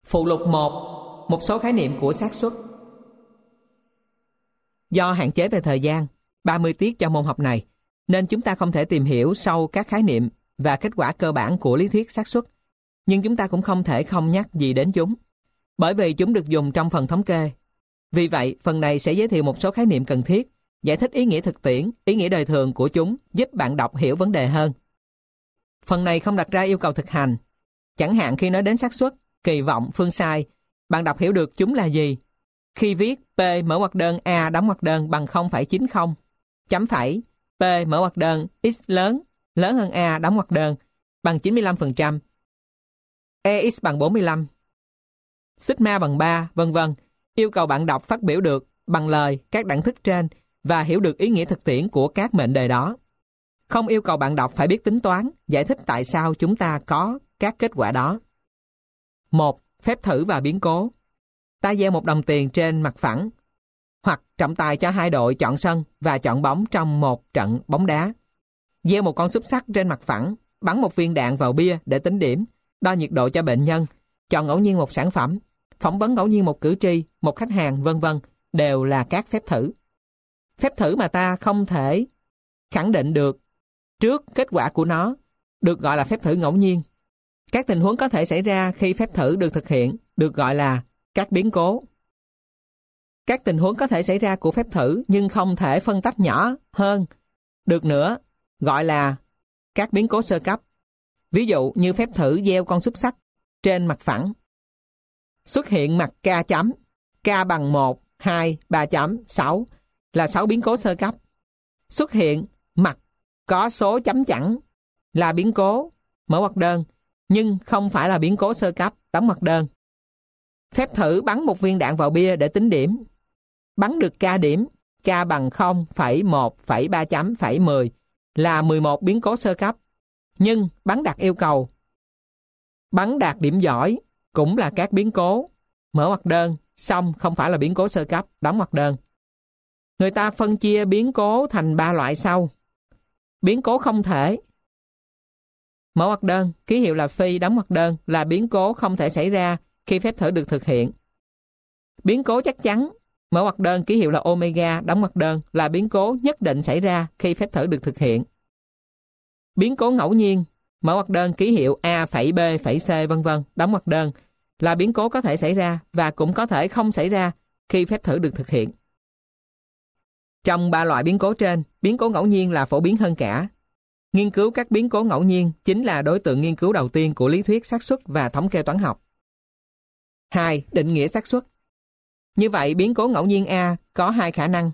Phụ lục 1. Một số khái niệm của xác suất. Do hạn chế về thời gian, 30 tiết cho môn học này, nên chúng ta không thể tìm hiểu sâu các khái niệm và kết quả cơ bản của lý thuyết xác suất. Nhưng chúng ta cũng không thể không nhắc gì đến chúng, bởi vì chúng được dùng trong phần thống kê. Vì vậy, phần này sẽ giới thiệu một số khái niệm cần thiết, giải thích ý nghĩa thực tiễn, ý nghĩa đời thường của chúng, giúp bạn đọc hiểu vấn đề hơn. Phần này không đặt ra yêu cầu thực hành. Chẳng hạn khi nói đến xác suất, kỳ vọng, phương sai, bạn đọc hiểu được chúng là gì. Khi viết P mở ngoặc đơn A đóng ngoặc đơn bằng 0,90, chấm phẩy, P mở ngoặc đơn X lớn hơn A đóng ngoặc đơn bằng 95%, EX bằng 45, sigma bằng 3, vân vân, yêu cầu bạn đọc phát biểu được bằng lời các đẳng thức trên và hiểu được ý nghĩa thực tiễn của các mệnh đề đó. Không yêu cầu bạn đọc phải biết tính toán, giải thích tại sao chúng ta có các kết quả đó. 1. Phép thử và biến cố. Ta gieo một đồng tiền trên mặt phẳng, hoặc trọng tài cho hai đội chọn sân và chọn bóng trong một trận bóng đá. Gieo một con xúc xắc trên mặt phẳng, bắn một viên đạn vào bia để tính điểm, đo nhiệt độ cho bệnh nhân, chọn ngẫu nhiên một sản phẩm, phỏng vấn ngẫu nhiên một cử tri, một khách hàng, vân vân, đều là các phép thử. Phép thử mà ta không thể khẳng định được trước kết quả của nó được gọi là phép thử ngẫu nhiên. Các tình huống có thể xảy ra khi phép thử được thực hiện được gọi là các biến cố. Các tình huống có thể xảy ra của phép thử nhưng không thể phân tách nhỏ hơn được nữa gọi là các biến cố sơ cấp. Ví dụ như phép thử gieo con xúc xắc trên mặt phẳng. Xuất hiện mặt K chấm, K bằng 1, 2, 3 chấm, 6 là 6 biến cố sơ cấp. Xuất hiện mặt có số chấm chẵn là biến cố mở ngoặc đơn, nhưng không phải là biến cố sơ cấp đóng ngoặc đơn. Phép thử bắn một viên đạn vào bia để tính điểm. Bắn được K điểm, K bằng 0,1,3 chấm, 10 là 11 biến cố sơ cấp. Nhưng bắn đạt yêu cầu, bắn đạt điểm giỏi cũng là các biến cố mở ngoặc đơn, song không phải là biến cố sơ cấp đóng ngoặc đơn. Người ta phân chia biến cố thành 3 loại sau. Biến cố không thể mở ngoặc đơn, ký hiệu là phi đóng ngoặc đơn, là biến cố không thể xảy ra khi phép thử được thực hiện. Biến cố chắc chắn mở ngoặc đơn, ký hiệu là omega đóng ngoặc đơn, là biến cố nhất định xảy ra khi phép thử được thực hiện. Biến cố ngẫu nhiên mở ngoặc đơn, ký hiệu A phẩy B phẩy C vân vân đóng ngoặc đơn, là biến cố có thể xảy ra và cũng có thể không xảy ra khi phép thử được thực hiện. Trong 3 loại biến cố trên, biến cố ngẫu nhiên là phổ biến hơn cả. Nghiên cứu các biến cố ngẫu nhiên chính là đối tượng nghiên cứu đầu tiên của lý thuyết xác suất và thống kê toán học. 2. Định nghĩa xác suất. Như vậy, biến cố ngẫu nhiên A có 2 khả năng: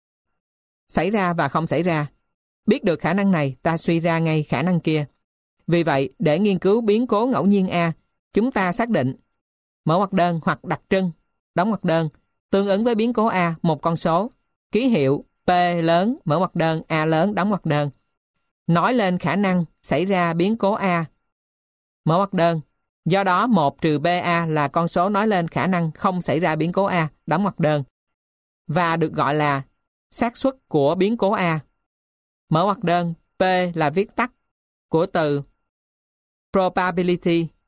xảy ra và không xảy ra. Biết được khả năng này, ta suy ra ngay khả năng kia. Vì vậy, để nghiên cứu biến cố ngẫu nhiên A, chúng ta xác định mở ngoặc đơn hoặc đặc trưng đóng ngoặc đơn tương ứng với biến cố A một con số, ký hiệu P lớn mở ngoặc đơn A lớn đóng ngoặc đơn, nói lên khả năng xảy ra biến cố A mở ngoặc đơn. Do đó 1 trừ BA là con số nói lên khả năng không xảy ra biến cố A đóng ngoặc đơn và được gọi là xác suất của biến cố A. Mở ngoặc đơn P là viết tắt của từ probability.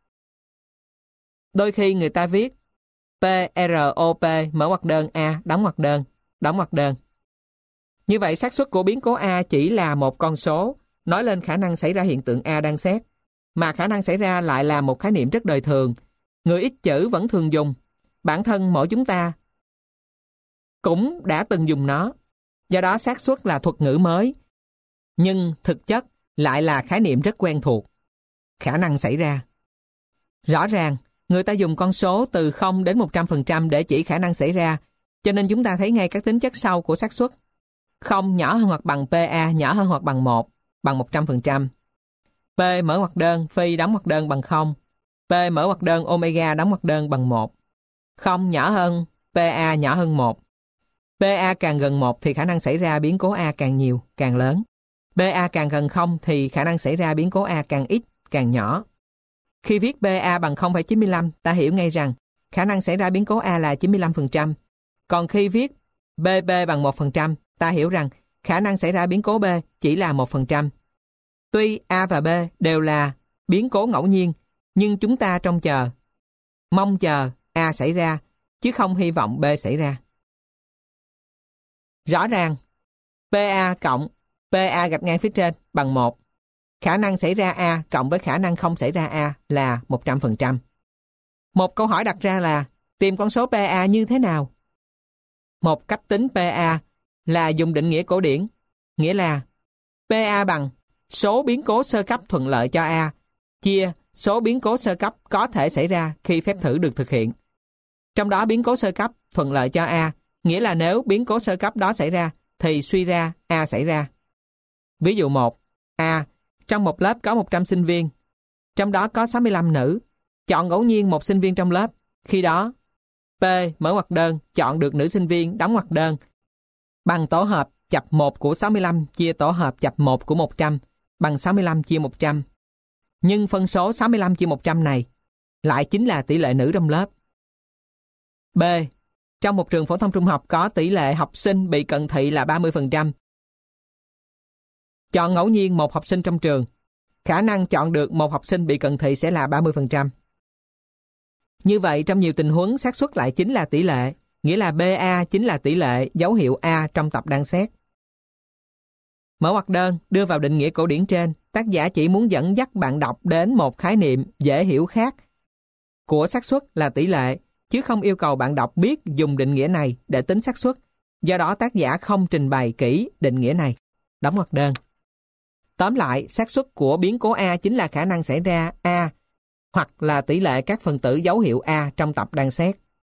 Đôi khi người ta viết PROP mở ngoặc đơn A đóng ngoặc đơn. Như vậy xác suất của biến cố A chỉ là một con số nói lên khả năng xảy ra hiện tượng A đang xét, mà khả năng xảy ra lại là một khái niệm rất đời thường. Người ít chữ vẫn thường dùng. Bản thân mỗi chúng ta cũng đã từng dùng nó. Do đó xác suất là thuật ngữ mới, nhưng thực chất lại là khái niệm rất quen thuộc. Khả năng xảy ra. Rõ ràng, người ta dùng con số từ 0 đến 100% để chỉ khả năng xảy ra, cho nên chúng ta thấy ngay các tính chất sau của xác suất. 0 nhỏ hơn hoặc bằng PA nhỏ hơn hoặc bằng 1, bằng 100%. P mở ngoặc đơn phi đóng ngoặc đơn bằng 0. P mở ngoặc đơn omega đóng ngoặc đơn bằng 1. 0 nhỏ hơn PA nhỏ hơn 1. PA càng gần 1 thì khả năng xảy ra biến cố A càng nhiều, càng lớn. PA càng gần 0 thì khả năng xảy ra biến cố A càng ít, càng nhỏ. Khi viết PA bằng 0,95, ta hiểu ngay rằng khả năng xảy ra biến cố A là 95%. Còn khi viết BB bằng 1%, ta hiểu rằng khả năng xảy ra biến cố B chỉ là 1%. Tuy A và B đều là biến cố ngẫu nhiên, nhưng chúng ta trông chờ mong chờ A xảy ra, chứ không hy vọng B xảy ra. Rõ ràng, PA cộng PA gạch ngang phía trên bằng 1. Khả năng xảy ra A cộng với khả năng không xảy ra A là 100%. Một câu hỏi đặt ra là tìm con số PA như thế nào? Một cách tính PA là dùng định nghĩa cổ điển, nghĩa là PA bằng số biến cố sơ cấp thuận lợi cho A chia số biến cố sơ cấp có thể xảy ra khi phép thử được thực hiện. Trong đó biến cố sơ cấp thuận lợi cho A, nghĩa là nếu biến cố sơ cấp đó xảy ra thì suy ra A xảy ra. Ví dụ 1. A. Trong một lớp có 100 sinh viên, trong đó có 65 nữ. Chọn ngẫu nhiên một sinh viên trong lớp. Khi đó, P mở ngoặc đơn chọn được nữ sinh viên đóng ngoặc đơn bằng tổ hợp chập 1 của 65 chia tổ hợp chập 1 của 100 bằng 65 chia 100. Nhưng phân số 65 chia 100 này lại chính là tỷ lệ nữ trong lớp. B. Trong một trường phổ thông trung học có tỷ lệ học sinh bị cận thị là 30%. Chọn ngẫu nhiên một học sinh trong trường. Khả năng chọn được một học sinh bị cận thị sẽ là 30%. Như vậy, trong nhiều tình huống, xác suất lại chính là tỷ lệ, nghĩa là BA chính là tỷ lệ dấu hiệu A trong tập đang xét. Mở ngoặc đơn, đưa vào định nghĩa cổ điển trên, tác giả chỉ muốn dẫn dắt bạn đọc đến một khái niệm dễ hiểu khác của xác suất là tỷ lệ, chứ không yêu cầu bạn đọc biết dùng định nghĩa này để tính xác suất. Do đó tác giả không trình bày kỹ định nghĩa này. Đóng ngoặc đơn. Tóm lại, xác suất của biến cố A chính là khả năng xảy ra A hoặc là tỷ lệ các phần tử dấu hiệu A trong tập đang xét.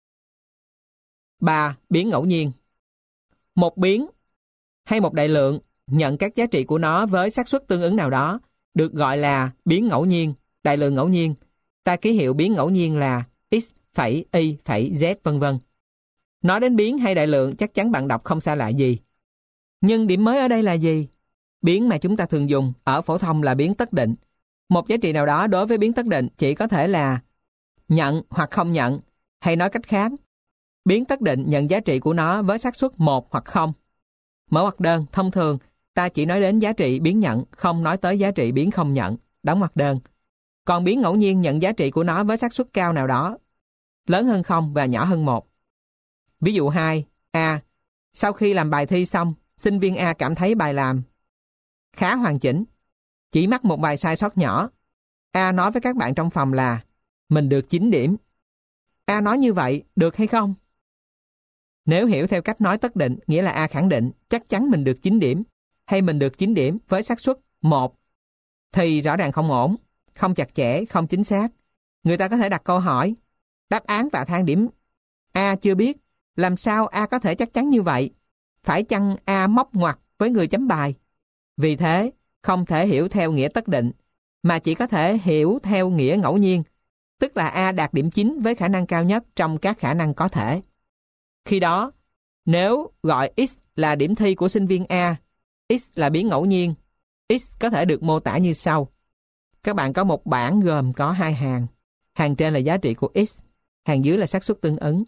3. Biến ngẫu nhiên. Một biến hay một đại lượng nhận các giá trị của nó với xác suất tương ứng nào đó được gọi là biến ngẫu nhiên, đại lượng ngẫu nhiên. Ta ký hiệu biến ngẫu nhiên là x phẩy y phẩy z vân vân. Nói đến biến hay đại lượng chắc chắn bạn đọc không xa lạ gì. Nhưng điểm mới ở đây là gì? Biến mà chúng ta thường dùng ở phổ thông là biến tất định. Một giá trị nào đó đối với biến tất định chỉ có thể là nhận hoặc không nhận, hay nói cách khác, biến tất định nhận giá trị của nó với xác suất 1 hoặc 0. Mở ngoặc đơn, thông thường ta chỉ nói đến giá trị biến nhận, không nói tới giá trị biến không nhận. Đóng ngoặc đơn. Còn biến ngẫu nhiên nhận giá trị của nó với xác suất cao nào đó, lớn hơn 0 và nhỏ hơn 1. Ví dụ 2. A. Sau khi làm bài thi xong, sinh viên A cảm thấy bài làm khá hoàn chỉnh, chỉ mắc một vài sai sót nhỏ. A nói với các bạn trong phòng là mình được 9 điểm. A nói như vậy được hay không? Nếu hiểu theo cách nói tất định, nghĩa là A khẳng định chắc chắn mình được 9 điểm, hay mình được 9 điểm với xác suất 1, thì rõ ràng không ổn, không chặt chẽ, không chính xác. Người ta có thể đặt câu hỏi, đáp án và thang điểm A chưa biết, làm sao A có thể chắc chắn như vậy? Phải chăng A móc ngoặc với người chấm bài? Vì thế, không thể hiểu theo nghĩa tất định, mà chỉ có thể hiểu theo nghĩa ngẫu nhiên, tức là A đạt điểm 9 với khả năng cao nhất trong các khả năng có thể. Khi đó, nếu gọi X là điểm thi của sinh viên A, X là biến ngẫu nhiên, X có thể được mô tả như sau. Các bạn có một bảng gồm có 2 hàng. Hàng trên là giá trị của X, hàng dưới là xác suất tương ứng.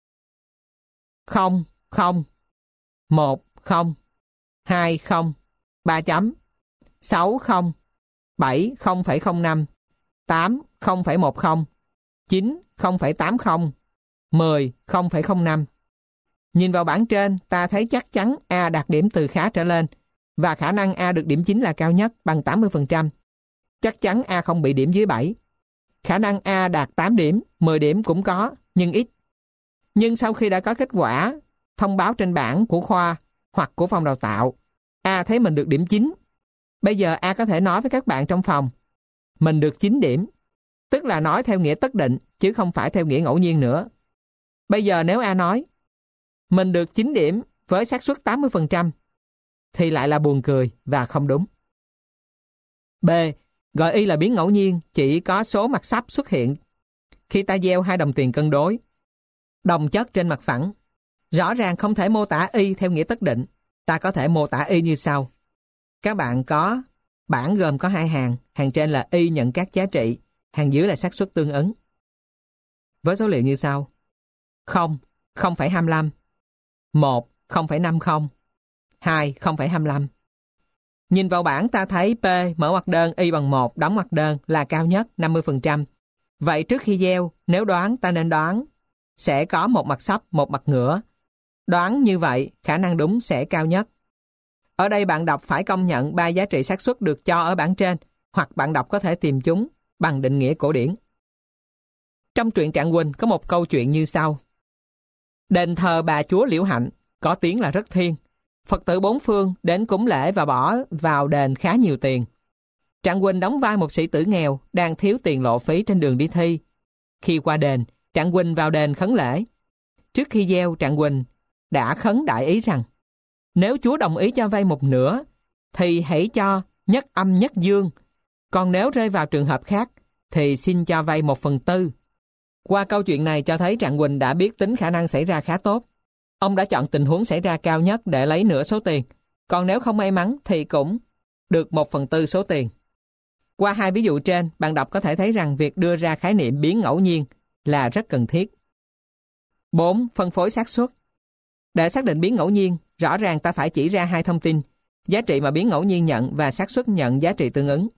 0, 0, 1, 0, 2, 0, 3 chấm, 6, 0, 7, 0,05, 8, 0,10, 9, 0,80, 10, 0,05. Nhìn vào bảng trên, ta thấy chắc chắn A đạt điểm từ khá trở lên, và khả năng A được điểm 9 là cao nhất bằng 80%. Chắc chắn A không bị điểm dưới 7. Khả năng A đạt 8 điểm, 10 điểm cũng có, nhưng ít. Nhưng sau khi đã có kết quả thông báo trên bảng của khoa hoặc của phòng đào tạo, A thấy mình được điểm 9. Bây giờ A có thể nói với các bạn trong phòng, mình được 9 điểm, tức là nói theo nghĩa tất định, chứ không phải theo nghĩa ngẫu nhiên nữa. Bây giờ nếu A nói, mình được 9 điểm với xác suất 80%, thì lại là buồn cười và không đúng. B. Gọi Y là biến ngẫu nhiên chỉ có số mặt sắp xuất hiện khi ta gieo 2 đồng tiền cân đối, đồng chất trên mặt phẳng. Rõ ràng không thể mô tả Y theo nghĩa tất định. Ta có thể mô tả Y như sau. Các bạn có bảng gồm có 2 hàng. Hàng trên là Y nhận các giá trị, hàng dưới là xác suất tương ứng. Với số liệu như sau. 0, 0,25, 1, 0,50, 2, 0,25. Nhìn vào bảng ta thấy P mở ngoặc đơn Y bằng 1 đóng ngoặc đơn là cao nhất 50%, Vậy trước khi gieo, nếu đoán ta nên đoán sẽ có một mặt sấp, một mặt ngửa. Đoán như vậy, khả năng đúng sẽ cao nhất. Ở đây bạn đọc phải công nhận 3 giá trị xác suất được cho ở bảng trên, hoặc bạn đọc có thể tìm chúng bằng định nghĩa cổ điển. Trong truyện Trạng Quỳnh có một câu chuyện như sau. Đền thờ bà chúa Liễu Hạnh, có tiếng là rất thiêng. Phật tử bốn phương đến cúng lễ và bỏ vào đền khá nhiều tiền. Trạng Quỳnh đóng vai một sĩ tử nghèo đang thiếu tiền lộ phí trên đường đi thi. Khi qua đền, Trạng Quỳnh vào đền khấn lễ. Trước khi gieo, Trạng Quỳnh đã khấn đại ý rằng nếu Chúa đồng ý cho vay một nửa thì hãy cho nhất âm nhất dương, còn nếu rơi vào trường hợp khác thì xin cho vay 1/4. Qua câu chuyện này cho thấy Trạng Quỳnh đã biết tính khả năng xảy ra khá tốt. Ông đã chọn tình huống xảy ra cao nhất để lấy nửa số tiền, còn nếu không may mắn thì cũng được 1/4 số tiền. Qua 2 ví dụ trên, bạn đọc có thể thấy rằng việc đưa ra khái niệm biến ngẫu nhiên là rất cần thiết. 4. Phân phối xác suất. Để xác định biến ngẫu nhiên, rõ ràng ta phải chỉ ra 2 thông tin, giá trị mà biến ngẫu nhiên nhận và xác suất nhận giá trị tương ứng.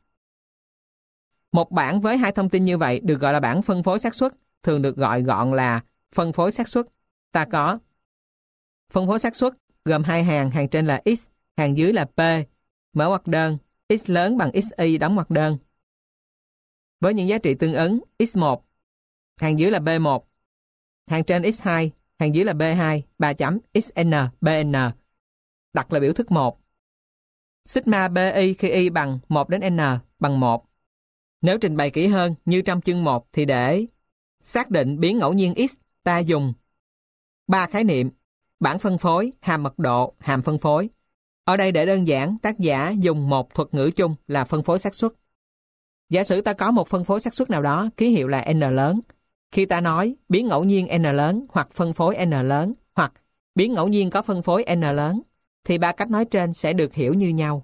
Một bảng với 2 thông tin như vậy được gọi là bảng phân phối xác suất, thường được gọi gọn là phân phối xác suất. Ta có phân phối xác suất gồm 2 hàng, hàng trên là x, hàng dưới là p, mở ngoặc đơn, x lớn bằng xy đóng ngoặc đơn. Với những giá trị tương ứng, x1, hàng dưới là b1, hàng trên x2, hàng dưới là b2, 3 chấm, xn, bn. Đặt là biểu thức 1. Sigma bi khi y bằng 1 đến n bằng 1. Nếu trình bày kỹ hơn, như trong chương 1 thì để xác định biến ngẫu nhiên x, ta dùng 3 khái niệm: bảng phân phối, hàm mật độ, hàm phân phối. Ở đây để đơn giản, tác giả dùng một thuật ngữ chung là phân phối xác suất. Giả sử ta có một phân phối xác suất nào đó, ký hiệu là n lớn. Khi ta nói biến ngẫu nhiên n lớn hoặc phân phối n lớn hoặc biến ngẫu nhiên có phân phối n lớn, thì 3 cách nói trên sẽ được hiểu như nhau.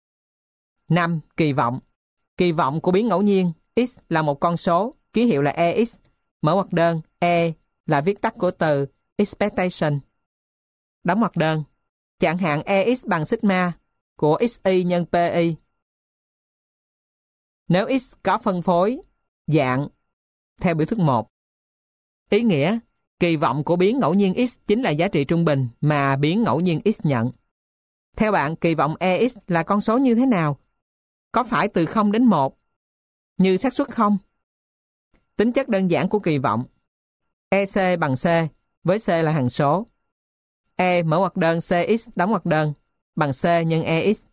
5. Kỳ vọng. Kỳ vọng của biến ngẫu nhiên x là một con số, ký hiệu là ex, mở ngoặc đơn, e là viết tắt của từ expectation, đóng ngoặc đơn. Chẳng hạn ex bằng sigma của xy nhân pi. Nếu x có phân phối dạng theo biểu thức 1. Ý nghĩa, kỳ vọng của biến ngẫu nhiên x chính là giá trị trung bình mà biến ngẫu nhiên x nhận. Theo bạn, kỳ vọng ex là con số như thế nào? Có phải từ 0 đến 1 như xác suất không? Tính chất đơn giản của kỳ vọng. EC bằng C, với C là hằng số. E mở ngoặc đơn CX đóng ngoặc đơn bằng C nhân EX.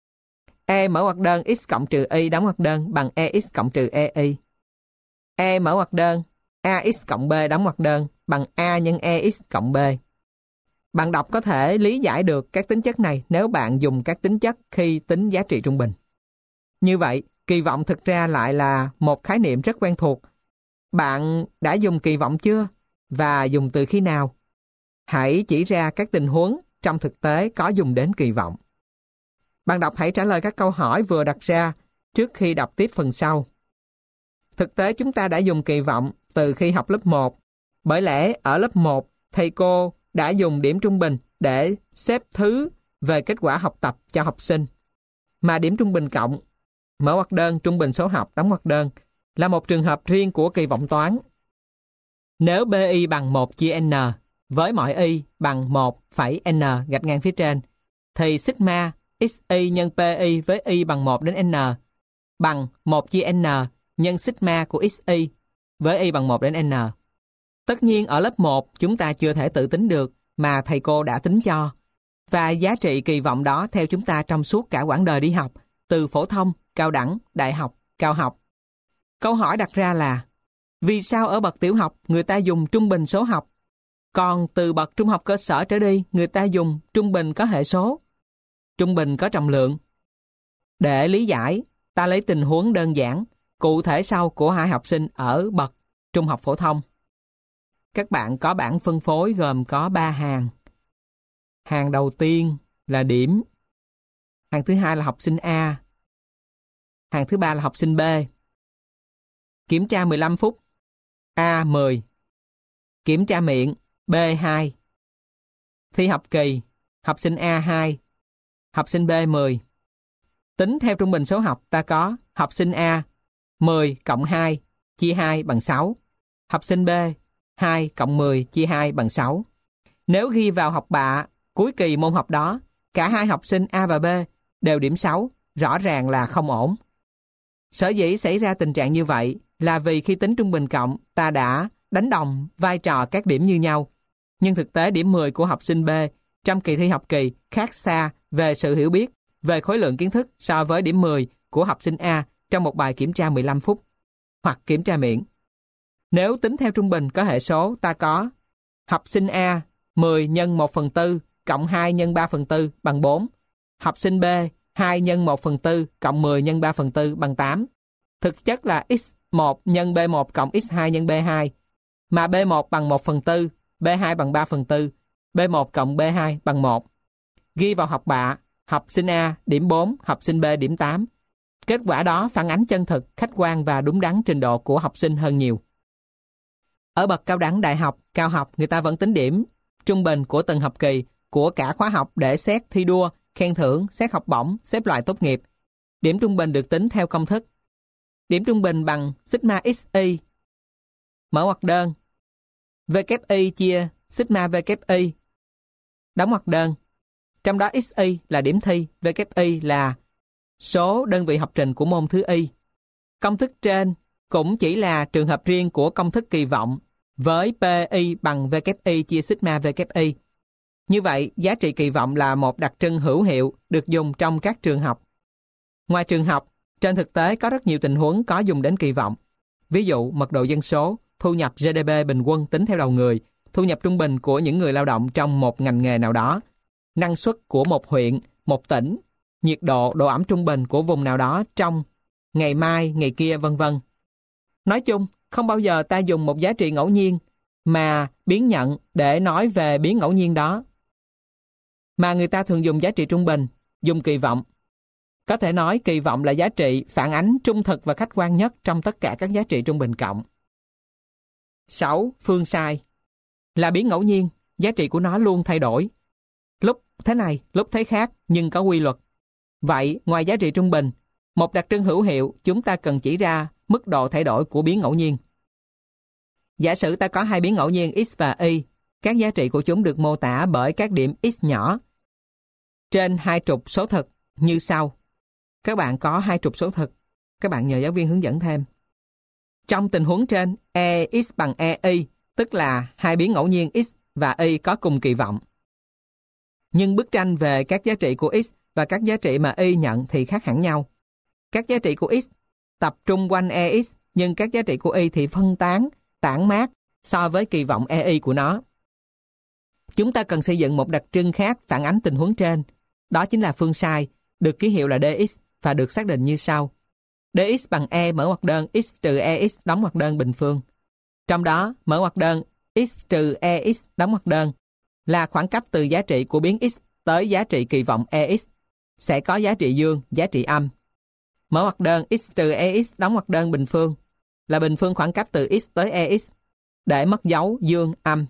E mở ngoặc đơn X cộng trừ Y đóng ngoặc đơn bằng EX cộng trừ EY. E mở ngoặc đơn AX cộng B đóng ngoặc đơn bằng A nhân EX cộng B. Bạn đọc có thể lý giải được các tính chất này nếu bạn dùng các tính chất khi tính giá trị trung bình. Như vậy, kỳ vọng thực ra lại là một khái niệm rất quen thuộc. Bạn đã dùng kỳ vọng chưa? Và dùng từ khi nào? Hãy chỉ ra các tình huống trong thực tế có dùng đến kỳ vọng. Bạn đọc hãy trả lời các câu hỏi vừa đặt ra trước khi đọc tiếp phần sau. Thực tế chúng ta đã dùng kỳ vọng từ khi học lớp 1. Bởi lẽ ở lớp 1, thầy cô đã dùng điểm trung bình để xếp thứ về kết quả học tập cho học sinh. Mà điểm trung bình cộng, mở ngoặc đơn trung bình số học đóng ngoặc đơn, là một trường hợp riêng của kỳ vọng toán. Nếu BI bằng 1 chia N với mọi Y bằng 1 phẩy N gạch ngang phía trên, thì sigma XY nhân PI với Y bằng 1 đến N bằng 1 chia N nhân sigma của XY với Y bằng 1 đến N. Tất nhiên ở lớp 1 chúng ta chưa thể tự tính được mà thầy cô đã tính cho. Và giá trị kỳ vọng đó theo chúng ta trong suốt cả quãng đời đi học, từ phổ thông, cao đẳng, đại học, cao học. Câu hỏi đặt ra là, vì sao ở bậc tiểu học người ta dùng trung bình số học, còn từ bậc trung học cơ sở trở đi người ta dùng trung bình có hệ số, trung bình có trọng lượng? Để lý giải, ta lấy tình huống đơn giản, cụ thể sau của hai học sinh ở bậc trung học phổ thông. Các bạn có bảng phân phối gồm có 3 hàng. Hàng đầu tiên là điểm. Hàng thứ hai là học sinh A. Hàng thứ ba là học sinh B. Kiểm tra 15 phút. A 10. Kiểm tra miệng B 2. Thi học kỳ, học sinh A 2. Học sinh B 10. Tính theo trung bình số học ta có học sinh A 10 cộng 2 chia 2 bằng 6. Học sinh B, 2 cộng 10 chia 2 bằng 6. Nếu ghi vào học bạ cuối kỳ môn học đó, cả hai học sinh A và B đều điểm 6, rõ ràng là không ổn. Sở dĩ xảy ra tình trạng như vậy là vì khi tính trung bình cộng, ta đã đánh đồng vai trò các điểm như nhau. Nhưng thực tế điểm 10 của học sinh B trong kỳ thi học kỳ khác xa về sự hiểu biết, về khối lượng kiến thức so với điểm 10 của học sinh A trong một bài kiểm tra 15 phút hoặc kiểm tra miệng. Nếu tính theo trung bình có hệ số, ta có học sinh A 10 nhân 1/4 cộng 2 nhân 3/4 bằng 4. Học sinh B 2 nhân 1/4 cộng 10 nhân 3/4 bằng 8. Thực chất là x1 nhân b1 cộng x2 nhân b2. Mà b1 bằng 1/4, b2 bằng 3/4, b1 cộng b2 bằng 1. Ghi vào học bạ, học sinh A điểm 4, học sinh B điểm 8. Kết quả đó phản ánh chân thực, khách quan và đúng đắn trình độ của học sinh hơn nhiều. Ở bậc cao đẳng đại học, cao học, người ta vẫn tính điểm trung bình của từng học kỳ, của cả khóa học để xét thi đua, khen thưởng, xét học bổng, xếp loại tốt nghiệp. Điểm trung bình được tính theo công thức. Điểm trung bình bằng sigma xy mở ngoặc đơn VKI chia sigma VKI đóng ngoặc đơn. Trong đó xy là điểm thi, VKI là số đơn vị học trình của môn thứ y. Công thức trên cũng chỉ là trường hợp riêng của công thức kỳ vọng với PI bằng VKI chia sigma VKI. Như vậy, giá trị kỳ vọng là một đặc trưng hữu hiệu được dùng trong các trường học. Ngoài trường học, trên thực tế có rất nhiều tình huống có dùng đến kỳ vọng. Ví dụ, mật độ dân số, thu nhập GDP bình quân tính theo đầu người, thu nhập trung bình của những người lao động trong một ngành nghề nào đó, năng suất của một huyện, một tỉnh, nhiệt độ, độ ẩm trung bình của vùng nào đó trong ngày mai, ngày kia, vân vân. Nói chung, không bao giờ ta dùng một giá trị ngẫu nhiên mà biến nhận để nói về biến ngẫu nhiên đó. Mà người ta thường dùng giá trị trung bình, dùng kỳ vọng. Có thể nói kỳ vọng là giá trị phản ánh trung thực và khách quan nhất trong tất cả các giá trị trung bình cộng. 6. Phương sai là biến ngẫu nhiên, giá trị của nó luôn thay đổi. Lúc thế này, lúc thế khác, nhưng có quy luật. Vậy, ngoài giá trị trung bình, một đặc trưng hữu hiệu, chúng ta cần chỉ ra mức độ thay đổi của biến ngẫu nhiên. Giả sử ta có hai biến ngẫu nhiên x và y, các giá trị của chúng được mô tả bởi các điểm x nhỏ trên hai trục số thực như sau. Các bạn có hai trục số thực, các bạn nhờ giáo viên hướng dẫn thêm. Trong tình huống trên, EX bằng EY, tức là hai biến ngẫu nhiên x và y có cùng kỳ vọng. Nhưng bức tranh về các giá trị của x và các giá trị mà y nhận thì khác hẳn nhau. Các giá trị của x tập trung quanh EX, nhưng các giá trị của y thì phân tán, tản mát so với kỳ vọng EY của nó. Chúng ta cần xây dựng một đặc trưng khác phản ánh tình huống trên. Đó chính là phương sai, được ký hiệu là dx và được xác định như sau. Dx bằng E mở ngoặc đơn x trừ EX đóng ngoặc đơn bình phương. Trong đó, mở ngoặc đơn x trừ EX đóng ngoặc đơn là khoảng cách từ giá trị của biến x tới giá trị kỳ vọng EX. Sẽ có giá trị dương, giá trị âm. Mở ngoặc đơn x trừ EX đóng ngoặc đơn bình phương là bình phương khoảng cách từ x tới EX để mất dấu dương, âm.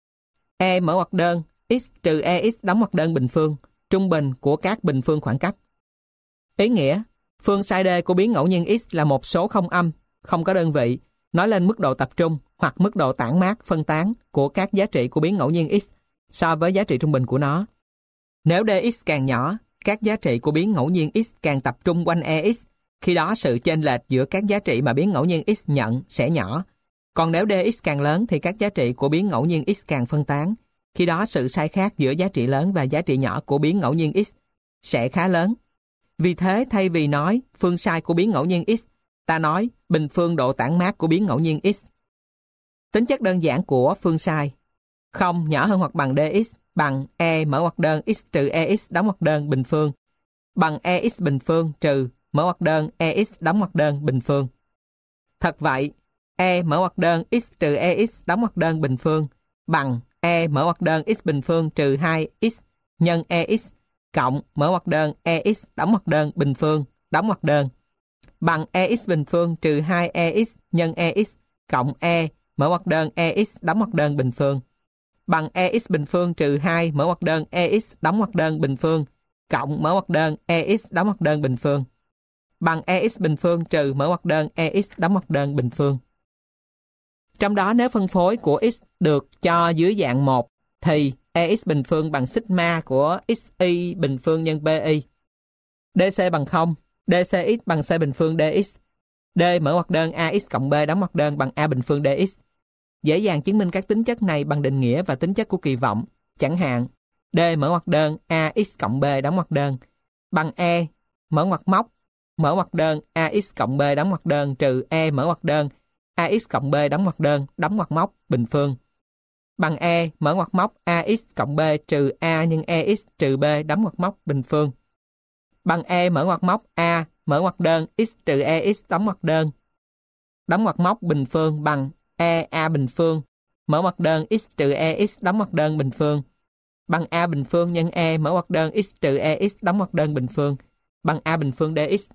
E mở ngoặc đơn x trừ EX đóng ngoặc đơn bình phương, trung bình của các bình phương khoảng cách. Ý nghĩa, phương sai D của biến ngẫu nhiên x là một số không âm, không có đơn vị, nói lên mức độ tập trung hoặc mức độ tản mát, phân tán của các giá trị của biến ngẫu nhiên x so với giá trị trung bình của nó. Nếu dx càng nhỏ, các giá trị của biến ngẫu nhiên x càng tập trung quanh EX, khi đó sự chênh lệch giữa các giá trị mà biến ngẫu nhiên x nhận sẽ nhỏ. Còn nếu dx càng lớn thì các giá trị của biến ngẫu nhiên x càng phân tán, khi đó sự sai khác giữa giá trị lớn và giá trị nhỏ của biến ngẫu nhiên x sẽ khá lớn. Vì thế, thay vì nói phương sai của biến ngẫu nhiên x, ta nói bình phương độ tản mát của biến ngẫu nhiên x. Tính chất đơn giản của phương sai: 0 nhỏ hơn hoặc bằng dx bằng E mở ngoặc đơn x trừ EX đóng ngoặc đơn bình phương bằng EX bình phương trừ mở ngoặc đơn EX đóng ngoặc đơn bình phương. Thật vậy, E mở ngoặc đơn x trừ EX đóng ngoặc đơn bình phương bằng E mở ngoặc đơn x bình phương trừ 2x nhân EX cộng mở ngoặc đơn EX đóng ngoặc đơn bình phương đóng ngoặc đơn bằng EX bình phương trừ 2EX nhân EX cộng E mở ngoặc đơn EX đóng ngoặc đơn bình phương bằng EX bình phương trừ 2 mở ngoặc đơn EX đóng ngoặc đơn bình phương cộng mở ngoặc đơn EX đóng ngoặc đơn bình phương bằng EX bình phương trừ mở ngoặc đơn EX đóng ngoặc đơn bình phương. Trong đó nếu phân phối của x được cho dưới dạng 1 thì EX bình phương bằng sigma của XY bình phương nhân BY. DC bằng 0, DCX bằng C bình phương DX. D mở ngoặc đơn AX cộng B đóng ngoặc đơn bằng A bình phương DX. Dễ dàng chứng minh các tính chất này bằng định nghĩa và tính chất của kỳ vọng. Chẳng hạn, D mở ngoặc đơn AX cộng B đóng ngoặc đơn bằng E mở ngoặc đơn AX cộng B đóng ngoặc đơn trừ E mở ngoặc đơn AX cộng B đóng ngoặc móc bình phương bằng E mở ngoặc móc AX cộng B trừ A nhân EX trừ B đóng ngoặc móc bình phương bằng E mở ngoặc móc A mở ngoặc đơn X trừ EX đóng ngoặc móc bình phương bằng E A bình phương mở ngoặc đơn X trừ EX đóng ngoặc đơn bình phương bằng A bình phương nhân E mở ngoặc đơn X trừ EX đóng ngoặc đơn bình phương bằng A bình phương DX.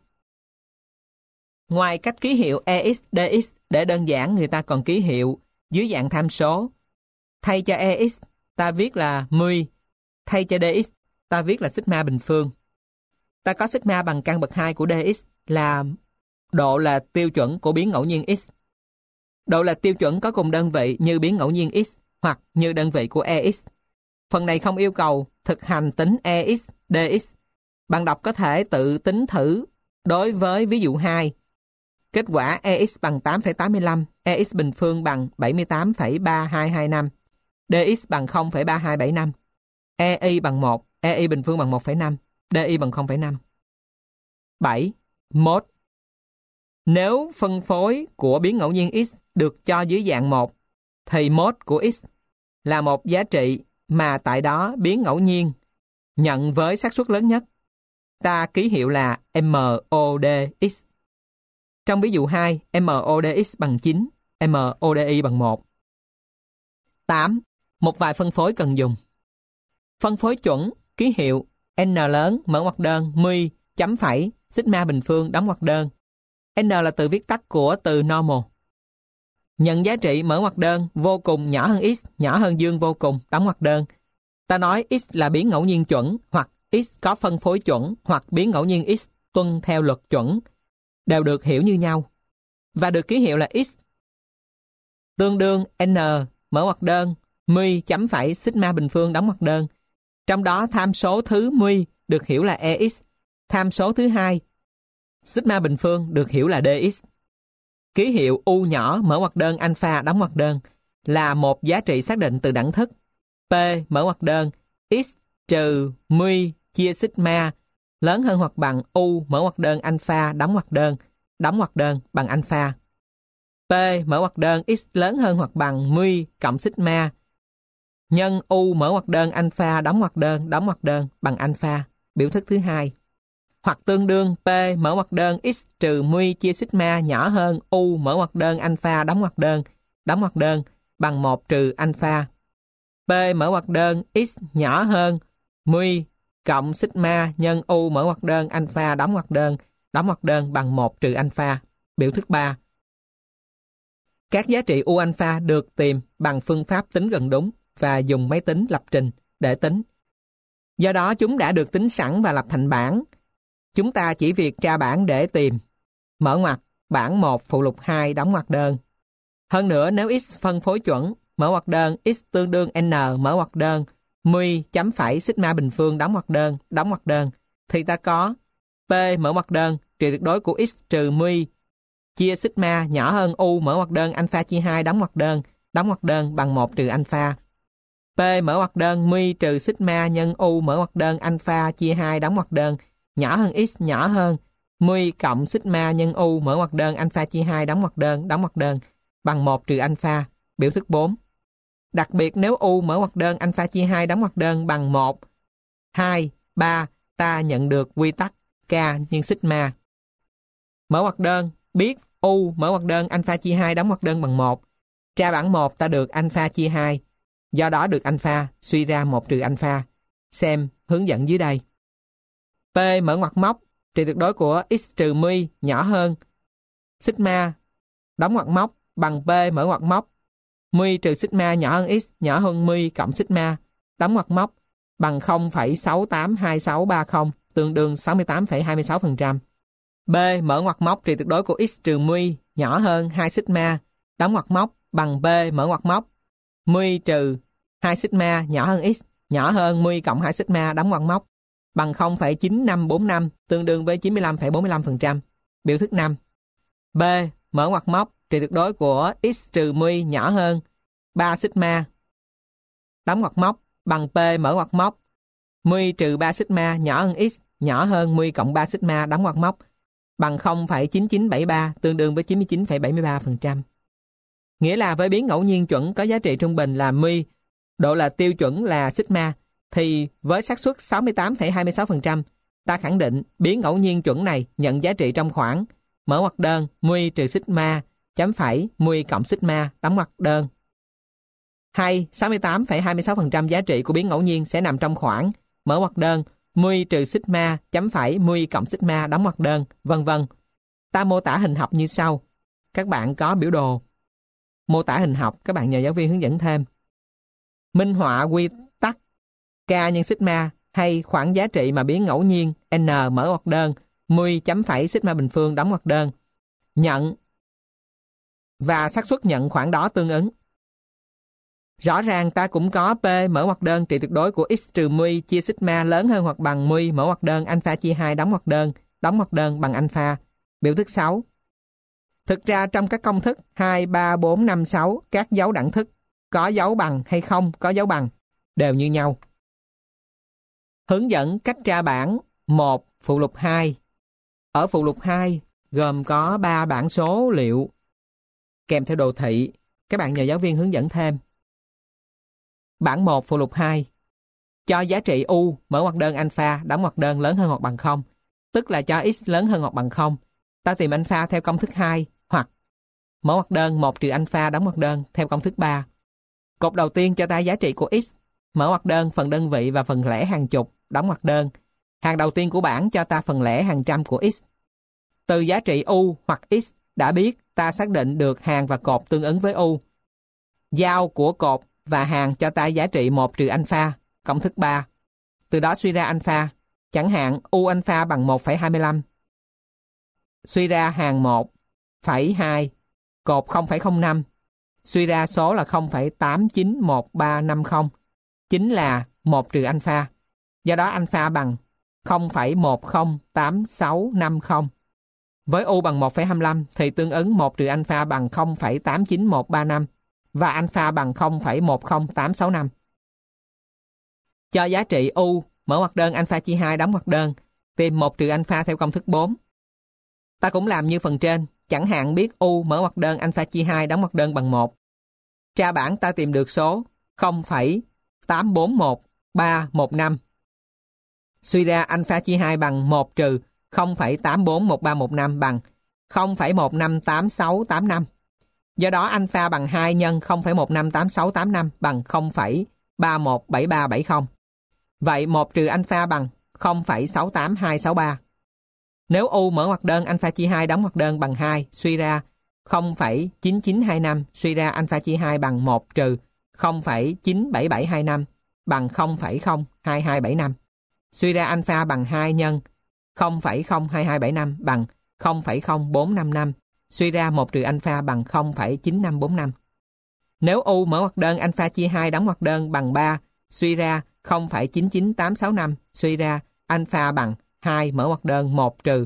Ngoài cách ký hiệu EX, DX để đơn giản, người ta còn ký hiệu dưới dạng tham số. Thay cho EX, ta viết là 10. Thay cho DX, ta viết là sigma bình phương. Ta có sigma bằng căn bậc 2 của DX là độ là tiêu chuẩn của biến ngẫu nhiên X. Độ là tiêu chuẩn có cùng đơn vị như biến ngẫu nhiên X hoặc như đơn vị của EX. Phần này không yêu cầu thực hành tính EX, DX. Bạn đọc có thể tự tính thử đối với ví dụ 2. Kết quả EX bằng 8,85, EX bình phương bằng 78,3225, DX bằng 0,3275, EI bằng 1, EI bình phương bằng 1,5, DI bằng 0,5. 7. Mode. Nếu phân phối của biến ngẫu nhiên X được cho dưới dạng 1, thì mode của X là một giá trị mà tại đó biến ngẫu nhiên nhận với xác suất lớn nhất. Ta ký hiệu là MODX. Trong ví dụ 2, MODX bằng 9, MODI bằng 1. 8. Một vài phân phối cần dùng. Phân phối chuẩn, ký hiệu N lớn, mở ngoặc đơn, μ, chấm phẩy, sigma bình phương, đóng ngoặc đơn. N là từ viết tắt của từ normal. Nhận giá trị mở ngoặc đơn vô cùng nhỏ hơn x, nhỏ hơn dương vô cùng, đóng ngoặc đơn. Ta nói x là biến ngẫu nhiên chuẩn, hoặc x có phân phối chuẩn, hoặc biến ngẫu nhiên x tuân theo luật chuẩn, đều được hiểu như nhau, và được ký hiệu là x tương đương n mở ngoặc đơn μ chấm phẩy sigma bình phương đóng ngoặc đơn. Trong đó tham số thứ μ được hiểu là ex, tham số thứ hai sigma bình phương được hiểu là dx. Ký hiệu u nhỏ mở ngoặc đơn alpha đóng ngoặc đơn là một giá trị xác định từ đẳng thức p mở ngoặc đơn x trừ μ chia sigma lớn hơn hoặc bằng u mở ngoặc đơn alpha đóng ngoặc đơn bằng alpha. P mở ngoặc đơn x lớn hơn hoặc bằng μ cộng sigma nhân u mở ngoặc đơn alpha đóng ngoặc đơn bằng alpha, biểu thức thứ hai. Hoặc tương đương P mở ngoặc đơn x trừ μ chia sigma nhỏ hơn u mở ngoặc đơn alpha đóng ngoặc đơn bằng 1 trừ alpha. P mở ngoặc đơn x nhỏ hơn μ cộng sigma nhân u mở ngoặc đơn alpha đóng ngoặc đơn bằng 1 trừ alpha, biểu thức 3. Các giá trị u alpha được tìm bằng phương pháp tính gần đúng và dùng máy tính lập trình để tính. Do đó chúng đã được tính sẵn và lập thành bảng. Chúng ta chỉ việc tra bảng để tìm. Mở ngoặc, bảng 1 phụ lục 2 đóng ngoặc đơn. Hơn nữa nếu x phân phối chuẩn, mở ngoặc đơn x tương đương n mở ngoặc đơn μ chấm phẩy sigma bình phương đóng ngoặc đơn thì ta có p mở ngoặc đơn trị tuyệt đối của x trừ μ chia sigma nhỏ hơn u mở ngoặc đơn alpha chia 2 đóng ngoặc đơn bằng 1 trừ alpha. P mở ngoặc đơn μ trừ sigma nhân u mở ngoặc đơn alpha chia 2 đóng ngoặc đơn nhỏ hơn x nhỏ hơn μ cộng sigma nhân u mở ngoặc đơn alpha chia 2 đóng ngoặc đơn bằng 1 trừ alpha, biểu thức 4. Đặc biệt nếu u mở ngoặc đơn alpha chia 2 đóng ngoặc đơn bằng 1, 2, 3, ta nhận được quy tắc k nhân sigma. Mở ngoặc đơn biết u mở ngoặc đơn alpha chia 2 đóng ngoặc đơn bằng 1. Tra bảng 1 ta được alpha chia 2. Do đó được alpha suy ra 1 trừ alpha. Xem hướng dẫn dưới đây. P mở ngoặc móc trị tuyệt đối của x trừ μ nhỏ hơn sigma đóng ngoặc móc bằng P mở ngoặc móc μ trừ sigma nhỏ hơn x nhỏ hơn μ cộng sigma đóng ngoặc móc bằng 0,682630 tương đương 68,26%. B mở ngoặc móc trị tuyệt đối của x trừ μ nhỏ hơn 2 sigma đóng ngoặc móc bằng B mở ngoặc móc mu trừ 2 sigma nhỏ hơn x nhỏ hơn mu cộng 2 sigma đóng ngoặc móc bằng 0,9545 tương đương với 95,45%. Biểu thức 5. B mở ngoặc móc trị tuyệt đối của x trừ mu nhỏ hơn 3 sigma đóng ngoặc móc bằng P mở ngoặc móc mu trừ 3 sigma nhỏ hơn x nhỏ hơn mu cộng 3 sigma đóng ngoặc móc bằng 0,9973 tương đương với 99,73%. Nghĩa là với biến ngẫu nhiên chuẩn có giá trị trung bình là mu, độ là tiêu chuẩn là sigma, thì với xác suất 68,26%, ta khẳng định biến ngẫu nhiên chuẩn này nhận giá trị trong khoảng mở ngoặc đơn mu trừ sigma chấm phẩy mu cộng sigma đóng ngoặc đơn. Hay 68,26% giá trị của biến ngẫu nhiên sẽ nằm trong khoảng mở ngoặc đơn mu trừ sigma chấm phẩy mu cộng sigma đóng ngoặc đơn, vân vân. Ta mô tả hình học như sau. Các bạn có biểu đồ. Mô tả hình học, các bạn nhờ giáo viên hướng dẫn thêm. Minh họa quy tắc K nhân sigma hay khoảng giá trị mà biến ngẫu nhiên N mở ngoặc đơn mu chấm phẩy sigma bình phương đóng ngoặc đơn nhận và xác suất nhận khoảng đó tương ứng. Rõ ràng ta cũng có P mở ngoặc đơn trị tuyệt đối của x trừ mu chia sigma lớn hơn hoặc bằng mu mở ngoặc đơn alpha chia 2 đóng ngoặc đơn bằng alpha. Biểu thức 6. Thực ra trong các công thức 2, 3, 4, 5, 6, các dấu đẳng thức có dấu bằng hay không có dấu bằng đều như nhau. Hướng dẫn cách tra bảng 1 phụ lục 2. Ở phụ lục 2 gồm có 3 bảng số liệu kèm theo đồ thị. Các bạn nhờ giáo viên hướng dẫn thêm. Bảng 1 phụ lục 2 cho giá trị u mở ngoặc đơn alpha đóng ngoặc đơn lớn hơn hoặc bằng 0, tức là cho x lớn hơn hoặc bằng 0. Ta tìm alpha theo công thức 2 hoặc mở ngoặc đơn 1 trừ alpha đóng ngoặc đơn theo công thức 3. Cột đầu tiên cho ta giá trị của x, mở ngoặc đơn phần đơn vị và phần lẻ hàng chục đóng ngoặc đơn. Hàng đầu tiên của bảng cho ta phần lẻ hàng trăm của x. Từ giá trị u hoặc x đã biết ta xác định được hàng và cột tương ứng với u. Giao của cột và hàng cho ta giá trị 1 trừ alpha, công thức 3. Từ đó suy ra alpha, chẳng hạn u alpha bằng 1,25. Suy ra hàng 1,2, cột 0,05. Suy ra số là 0,891350, chính là 1 trừ alpha. Do đó alpha bằng 0,108650. Với u bằng 1,25 thì tương ứng 1 trừ alpha bằng 0,89135 và alpha bằng 0,10865. Cho giá trị u mở ngoặc đơn alpha chia 2 đóng ngoặc đơn, tìm 1 trừ alpha theo công thức 4. Ta cũng làm như phần trên, chẳng hạn biết u mở ngoặc đơn alpha chia 2 đóng ngoặc đơn bằng 1. Tra bảng ta tìm được số 0,841315. Suy ra alpha chia 2 bằng 1 trừ 0,841315 bằng 0,158685. Do đó alpha bằng 2 nhân 0,158685 bằng 0,317370. Vậy 1 trừ alpha bằng 0,68263. Nếu u mở ngoặc đơn alpha chia 2 đóng ngoặc đơn bằng 2, suy ra 0,9925, suy ra alpha chia 2 bằng 1 trừ 0,97725 bằng 0,02275. Suy ra alpha bằng 2 nhân 0,02275 bằng 0,0455. Suy ra 1 trừ alpha bằng 0,9545. Nếu u mở ngoặc đơn alpha chia 2 đóng ngoặc đơn bằng 3, suy ra 0,99865, suy ra alpha bằng 2 mở ngoặc đơn 1 trừ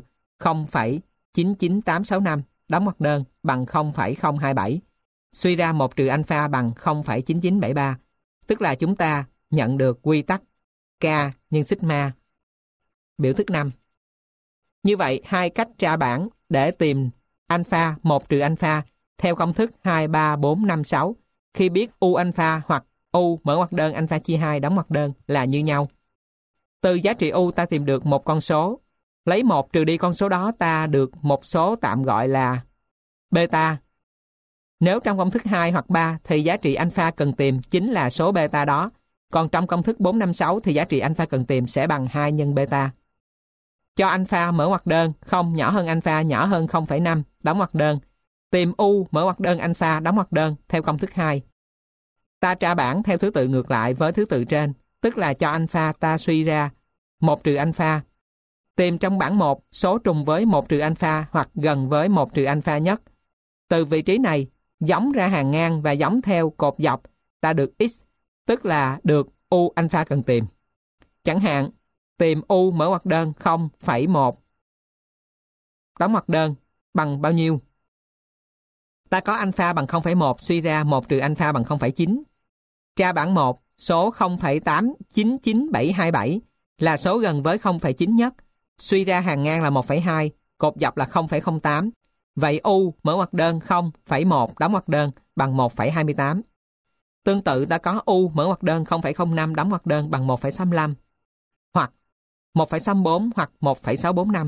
0,99865 đóng ngoặc đơn bằng 0,027. Suy ra 1 trừ alpha bằng 0,9973, tức là chúng ta nhận được quy tắc K nhân sigma. Biểu thức 5. Như vậy, hai cách tra bảng để tìm alpha 1 trừ alpha theo công thức 2, 3, 4, 5, 6 khi biết u alpha hoặc u mở ngoặc đơn alpha chia 2 đóng ngoặc đơn là như nhau. Từ giá trị u ta tìm được một con số. Lấy 1 trừ đi con số đó ta được một số tạm gọi là beta. Nếu trong công thức 2 hoặc 3 thì giá trị alpha cần tìm chính là số beta đó. Còn trong công thức 4, 5, 6 thì giá trị alpha cần tìm sẽ bằng 2 nhân beta. Cho alpha mở ngoặc đơn 0 nhỏ hơn alpha nhỏ hơn 0,5 đóng ngoặc đơn. Tìm u mở ngoặc đơn alpha đóng ngoặc đơn theo công thức 2. Ta tra bảng theo thứ tự ngược lại với thứ tự trên, tức là cho alpha ta suy ra 1 trừ alpha. Tìm trong bảng 1 số trùng với 1 trừ alpha hoặc gần với 1 trừ alpha nhất. Từ vị trí này, giống ra hàng ngang và giống theo cột dọc, ta được x, tức là được u alpha cần tìm. Chẳng hạn, tìm u mở ngoặc đơn 0,1 đóng ngoặc đơn bằng bao nhiêu? Ta có alpha bằng 0,1, suy ra 1 trừ alpha bằng 0,9. Tra bảng 1, số 0,899727 là số gần với 0,9 nhất. Suy ra hàng ngang là 1,2, cột dọc là 0,08. Vậy u mở ngoặc đơn 0,1 đóng ngoặc đơn bằng 1,28. Tương tự ta có u mở ngoặc đơn 0,05 đóng ngoặc đơn bằng 1,65 hoặc 1,64 hoặc 1,645.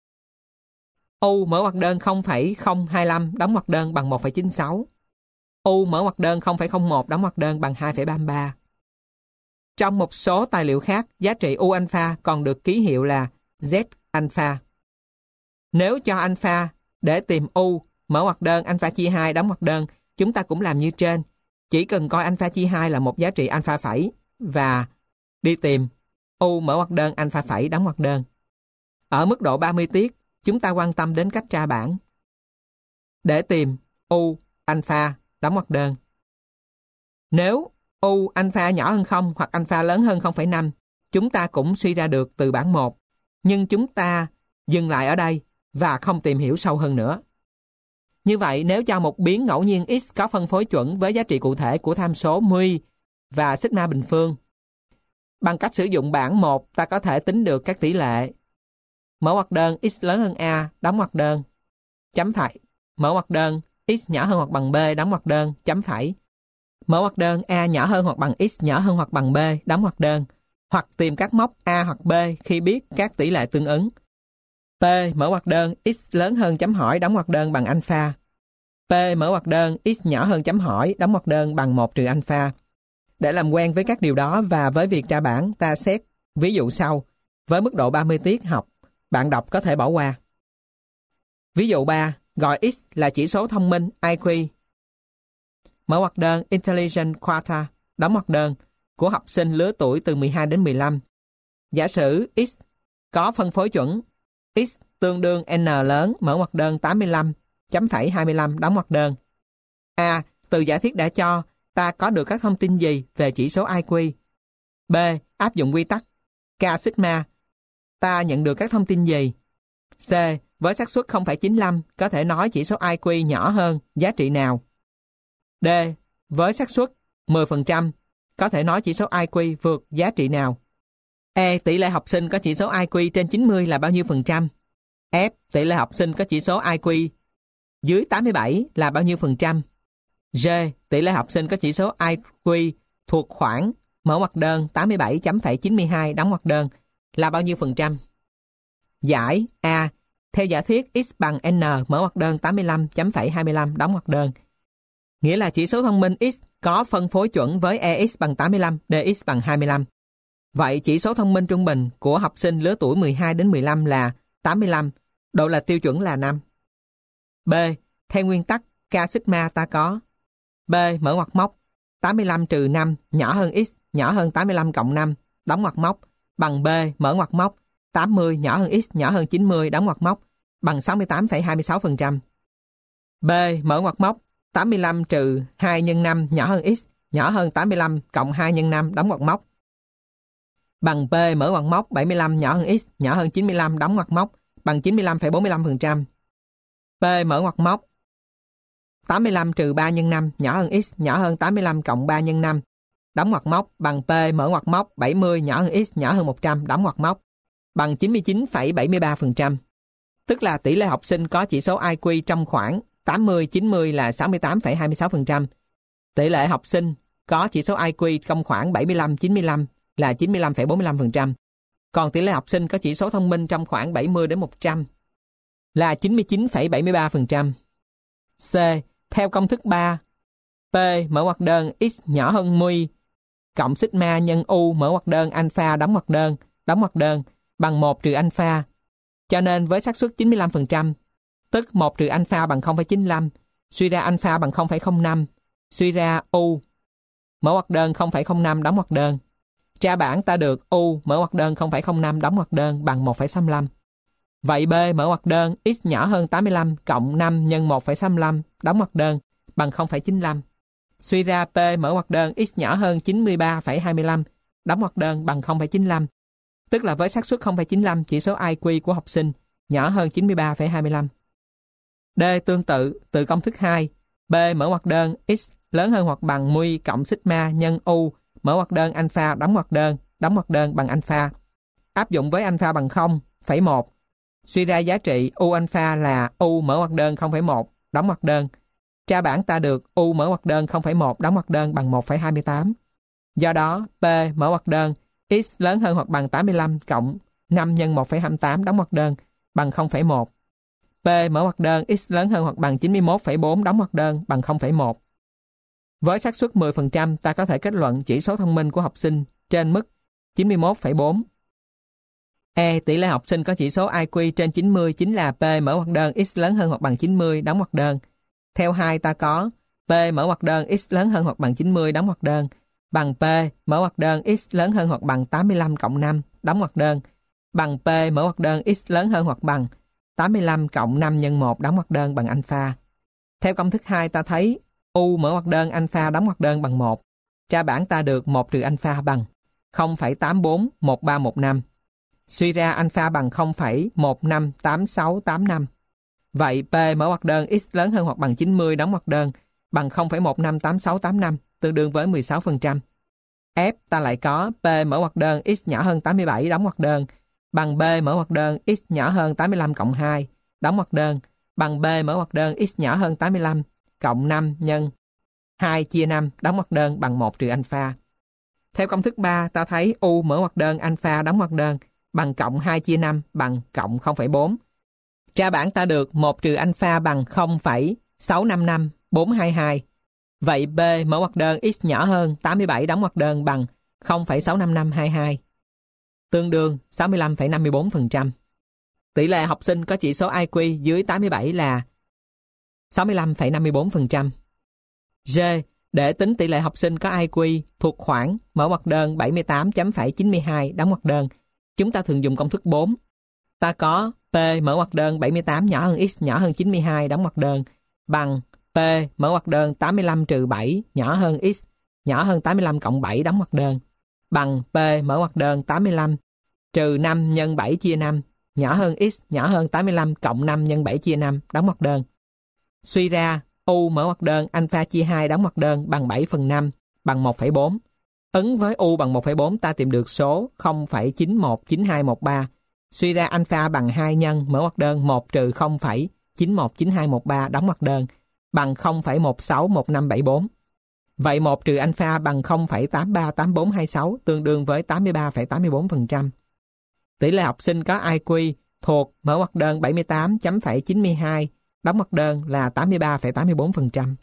U mở ngoặc đơn 0,025 đóng ngoặc đơn bằng 1,96. U mở ngoặc đơn 0,01 đóng ngoặc đơn bằng 2,33. Trong một số tài liệu khác, giá trị U alpha còn được ký hiệu là Z alpha. Nếu cho alpha để tìm U mở ngoặc đơn alpha chia 2 đóng ngoặc đơn, chúng ta cũng làm như trên. Chỉ cần coi alpha chia 2 là một giá trị alpha phẩy và đi tìm U mở ngoặc đơn alpha phẩy đóng ngoặc đơn. Ở mức độ 30 tiết, chúng ta quan tâm đến cách tra bảng. Để tìm U alpha đóng ngoặc đơn. Nếu U alpha nhỏ hơn 0 hoặc alpha lớn hơn 0,5, chúng ta cũng suy ra được từ bảng 1. Nhưng chúng ta dừng lại ở đây và không tìm hiểu sâu hơn nữa. Như vậy, nếu cho một biến ngẫu nhiên x có phân phối chuẩn với giá trị cụ thể của tham số μ và sigma bình phương, bằng cách sử dụng bảng 1, ta có thể tính được các tỷ lệ mở ngoặc đơn x lớn hơn a đóng ngoặc đơn chấm phẩy, mở ngoặc đơn x nhỏ hơn hoặc bằng b đóng ngoặc đơn chấm phẩy, mở ngoặc đơn a nhỏ hơn hoặc bằng x nhỏ hơn hoặc bằng b đóng ngoặc đơn, hoặc tìm các mốc a hoặc b khi biết các tỷ lệ tương ứng. P mở ngoặc đơn x lớn hơn chấm hỏi đóng ngoặc đơn bằng alpha. P mở ngoặc đơn x nhỏ hơn chấm hỏi đóng ngoặc đơn bằng 1 trừ alpha. Để làm quen với các điều đó và với việc tra bảng, ta xét ví dụ sau. Với mức độ 30 tiết học, bạn đọc có thể bỏ qua. Ví dụ 3, gọi x là chỉ số thông minh IQ. Mở ngoặc đơn Intelligent Quota đóng ngoặc đơn của học sinh lứa tuổi từ 12 đến 15. Giả sử x có phân phối chuẩn x tương đương n lớn mở ngoặc đơn 85.25 đóng ngoặc đơn. A. Từ giả thiết đã cho, ta có được các thông tin gì về chỉ số IQ? B. Áp dụng quy tắc K sigma, ta nhận được các thông tin gì? C. Với xác suất 0,95 có thể nói chỉ số IQ nhỏ hơn giá trị nào? D. Với xác suất 10% có thể nói chỉ số IQ vượt giá trị nào? E. Tỷ lệ học sinh có chỉ số IQ trên 90 là bao nhiêu phần trăm? F. Tỷ lệ học sinh có chỉ số IQ dưới 87 là bao nhiêu phần trăm? G. Tỷ lệ học sinh có chỉ số IQ thuộc khoảng mở ngoặc đơn 87.92 đóng ngoặc đơn là bao nhiêu phần trăm? Giải A. Theo giả thiết x bằng n mở ngoặc đơn 85.25 đóng ngoặc đơn, nghĩa là chỉ số thông minh x có phân phối chuẩn với EX bằng 85, DX bằng 25. Vậy chỉ số thông minh trung bình của học sinh lứa tuổi 12 đến 15 là 85, độ lệch tiêu chuẩn là 5. B. Theo nguyên tắc K sigma ta có B mở ngoặc móc 85 trừ 5 nhỏ hơn x nhỏ hơn 85 cộng 5 đóng ngoặc móc bằng B mở ngoặc móc 80 nhỏ hơn x nhỏ hơn 90 đóng ngoặc móc bằng 68,26%. B mở ngoặc móc 85 trừ 2 nhân 5 nhỏ hơn x nhỏ hơn 85 cộng 2 nhân 5 đóng ngoặc móc bằng B mở ngoặc móc 75 nhỏ hơn x nhỏ hơn 95 đóng ngoặc móc bằng 95,45%. B mở ngoặc móc 85 trừ 3 nhân 5 nhỏ hơn x nhỏ hơn 85 cộng 3 nhân 5 đóng ngoặc móc bằng P mở ngoặc móc 70 nhỏ hơn x nhỏ hơn 100 đóng ngoặc móc bằng 99,73%. Tức là tỷ lệ học sinh có chỉ số IQ trong khoảng 80-90 là 68,26%. Tỷ lệ học sinh có chỉ số IQ trong khoảng 75-95 là 95,45%. Còn tỷ lệ học sinh có chỉ số thông minh trong khoảng 70-100 là 99,73%. C. Theo công thức 3, P mở ngoặc đơn x nhỏ hơn μ cộng sigma nhân u mở ngoặc đơn alpha đóng ngoặc đơn bằng 1 trừ alpha. Cho nên với xác suất 95%, tức 1 trừ alpha bằng 0,95, suy ra alpha bằng 0,05, suy ra u mở ngoặc đơn 0,05 đóng ngoặc đơn. Tra bảng ta được u mở ngoặc đơn 0,05 đóng ngoặc đơn bằng 1,65. Vậy B mở ngoặc đơn x nhỏ hơn 85 cộng 5 nhân 1,65 đóng ngoặc đơn bằng 0,95. Suy ra P mở ngoặc đơn x nhỏ hơn 93,25, đóng ngoặc đơn bằng 0,95. Tức là với xác suất 0,95, chỉ số IQ của học sinh nhỏ hơn 93,25. D tương tự, từ công thức 2, B mở ngoặc đơn x lớn hơn hoặc bằng mu cộng sigma nhân u mở ngoặc đơn alpha đóng ngoặc đơn bằng alpha. Áp dụng với alpha bằng 0,1. Suy ra giá trị u alpha là u mở ngoặc đơn 0,1 đóng ngoặc đơn. Tra bảng ta được u mở ngoặc đơn 0,1 đóng ngoặc đơn bằng 1,28. Do đó, P mở ngoặc đơn x lớn hơn hoặc bằng 85 cộng 5 nhân 1,28 đóng ngoặc đơn bằng 0,1. P mở ngoặc đơn x lớn hơn hoặc bằng 91,4 đóng ngoặc đơn bằng 0,1. Với xác suất 10%, ta có thể kết luận chỉ số thông minh của học sinh trên mức 91,4. E. Tỷ lệ học sinh có chỉ số IQ trên 90 chính là P mở ngoặc đơn x lớn hơn hoặc bằng 90 đóng ngoặc đơn. Theo 2 ta có P mở ngoặc đơn x lớn hơn hoặc bằng 90 đóng ngoặc đơn bằng P mở ngoặc đơn x lớn hơn hoặc bằng 85 cộng 5 đóng ngoặc đơn bằng P mở ngoặc đơn x lớn hơn hoặc bằng 85 cộng 5 nhân 1 đóng ngoặc đơn bằng alpha. Theo công thức 2 ta thấy u mở ngoặc đơn alpha đóng ngoặc đơn bằng 1. Tra bảng ta được 1 trừ alpha bằng 0,841315. Suy ra alpha bằng 0,158685. Vậy P mở ngoặc đơn x lớn hơn hoặc bằng 90 đóng ngoặc đơn bằng 0,158685, tương đương với 16%. F ta lại có P mở ngoặc đơn x nhỏ hơn 87 đóng ngoặc đơn bằng B mở ngoặc đơn x nhỏ hơn 85 cộng 2 đóng ngoặc đơn bằng B mở ngoặc đơn x nhỏ hơn 85 cộng 5 nhân 2 chia 5 đóng ngoặc đơn bằng 1 trừ alpha. Theo công thức 3 ta thấy u mở ngoặc đơn alpha đóng ngoặc đơn bằng cộng 2 chia 5 bằng cộng 0,4. Tra bảng ta được 1 trừ alpha bằng 0,655422. Vậy B mở ngoặc đơn x nhỏ hơn 87 đóng ngoặc đơn bằng 0,65522, tương đương 65,54%. Tỷ lệ học sinh có chỉ số IQ dưới 87 là 65,54%. G. Để tính tỷ lệ học sinh có IQ thuộc khoảng mở ngoặc đơn 78.92 đóng ngoặc đơn, chúng ta thường dùng công thức 4. Ta có P mở ngoặc đơn 78 nhỏ hơn x nhỏ hơn 92 đóng ngoặc đơn bằng P mở ngoặc đơn 85 trừ 7 nhỏ hơn x nhỏ hơn 85 cộng 7 đóng ngoặc đơn bằng P mở ngoặc đơn 85 trừ 5 nhân 7 chia 5 nhỏ hơn x nhỏ hơn 85 cộng 5 nhân 7 chia 5 đóng ngoặc đơn. Suy ra u mở ngoặc đơn alpha chia 2 đóng ngoặc đơn bằng 7/5 bằng 1,4. Ứng với u bằng 1,4 ta tìm được số 0,919213. Suy ra alpha bằng 2 nhân mở ngoặc đơn 1 trừ 0,919213 đóng ngoặc đơn bằng 0,161574. Vậy 1 trừ alpha bằng 0,838426, tương đương với 83,84%. Tỷ lệ học sinh có IQ thuộc mở ngoặc đơn 78.92 đóng ngoặc đơn là 83,84%.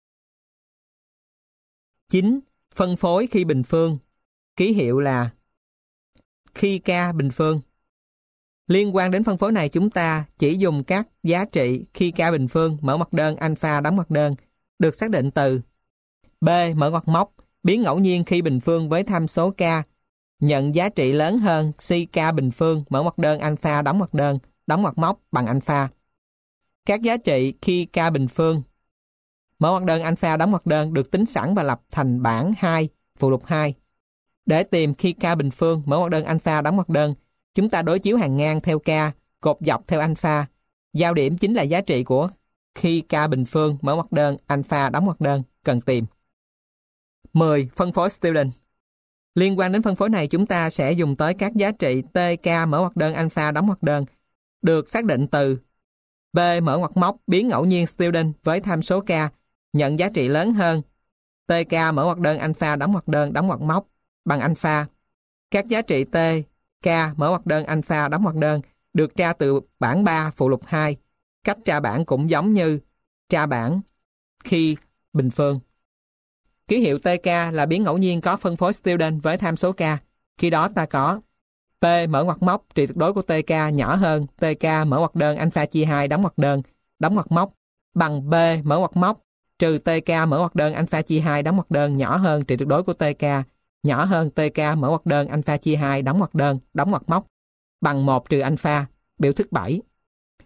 9. Phân phối khi bình phương. Ký hiệu là khi k bình phương. Liên quan đến phân phối này, chúng ta chỉ dùng các giá trị khi k bình phương mở ngoặc đơn alpha đóng ngoặc đơn được xác định từ B mở ngoặc móc biến ngẫu nhiên khi bình phương với tham số k nhận giá trị lớn hơn si k bình phương mở ngoặc đơn alpha đóng ngoặc móc bằng alpha. Các giá trị khi k bình phương mở ngoặc đơn alpha đóng ngoặc đơn được tính sẵn và lập thành bảng 2 phụ lục 2. Để tìm khi k bình phương mở ngoặc đơn alpha đóng ngoặc đơn, chúng ta đối chiếu hàng ngang theo k, cột dọc theo alpha. Giao điểm chính là giá trị của khi k bình phương mở ngoặc đơn alpha đóng ngoặc đơn cần tìm. 10. Phân phối student. Liên quan đến phân phối này, chúng ta sẽ dùng tới các giá trị tk mở ngoặc đơn alpha đóng ngoặc đơn được xác định từ B mở ngoặc móc biến ngẫu nhiên student với tham số k nhận giá trị lớn hơn tk mở ngoặc đơn alpha đóng ngoặc móc bằng alpha. Các giá trị t k mở ngoặc đơn alpha đóng ngoặc đơn được tra từ bảng 3 phụ lục 2. Cách tra bảng cũng giống như tra bảng khi bình phương. Ký hiệu tk là biến ngẫu nhiên có phân phối student với tham số k. Khi đó ta có P mở ngoặc móc trị tuyệt đối của tk nhỏ hơn tk mở ngoặc đơn alpha chia 2 đóng ngoặc móc bằng B mở ngoặc móc trừ tk mở ngoặc đơn alpha chia 2 đóng ngoặc đơn nhỏ hơn trị tuyệt đối của tk nhỏ hơn tk mở ngoặc đơn alpha chia 2 đóng ngoặc móc bằng 1 trừ alpha. Biểu thức 7.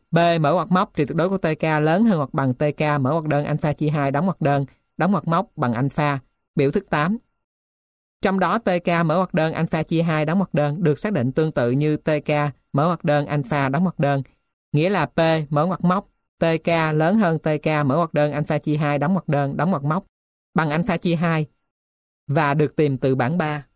B mở ngoặc móc thì tuyệt đối của TK lớn hơn hoặc bằng TK mở ngoặc đơn alpha chia 2 đóng ngoặc đơn, đóng ngoặc móc bằng alpha. Biểu thức 8. Trong đó TK mở ngoặc đơn alpha chia 2 đóng ngoặc đơn được xác định tương tự như TK mở ngoặc đơn alpha đóng ngoặc đơn, nghĩa là P mở ngoặc móc TK lớn hơn TK mở ngoặc đơn alpha chia 2 đóng ngoặc đơn, đóng ngoặc móc bằng alpha chia 2 và được tìm từ bảng 3.